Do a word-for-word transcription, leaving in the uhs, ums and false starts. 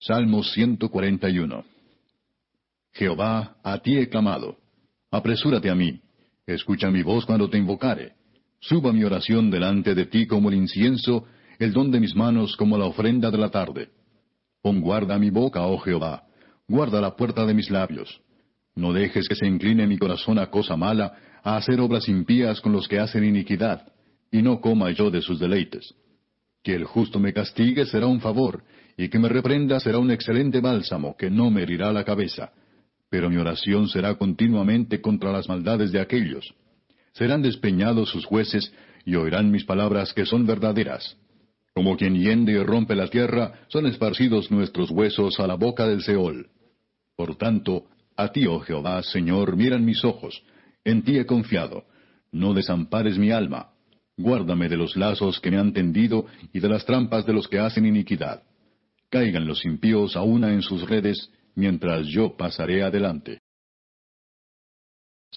Salmo ciento cuarenta y uno. Jehová, a ti he clamado. Apresúrate a mí. Escucha mi voz cuando te invocare. Suba mi oración delante de ti como el incienso, el don de mis manos como la ofrenda de la tarde. Pon guarda a mi boca, oh Jehová. Guarda la puerta de mis labios. No dejes que se incline mi corazón a cosa mala, a hacer obras impías con los que hacen iniquidad, y no coma yo de sus deleites. Que el justo me castigue será un favor, y que me reprenda será un excelente bálsamo, que no me herirá la cabeza. Pero mi oración será continuamente contra las maldades de aquellos. Serán despeñados sus jueces, y oirán mis palabras que son verdaderas. Como quien hiende y rompe la tierra, son esparcidos nuestros huesos a la boca del Seol. Por tanto, a ti, oh Jehová, Señor, miran mis ojos. En ti he confiado. No desampares mi alma. Guárdame de los lazos que me han tendido y de las trampas de los que hacen iniquidad. Caigan los impíos a una en sus redes, mientras yo pasaré adelante.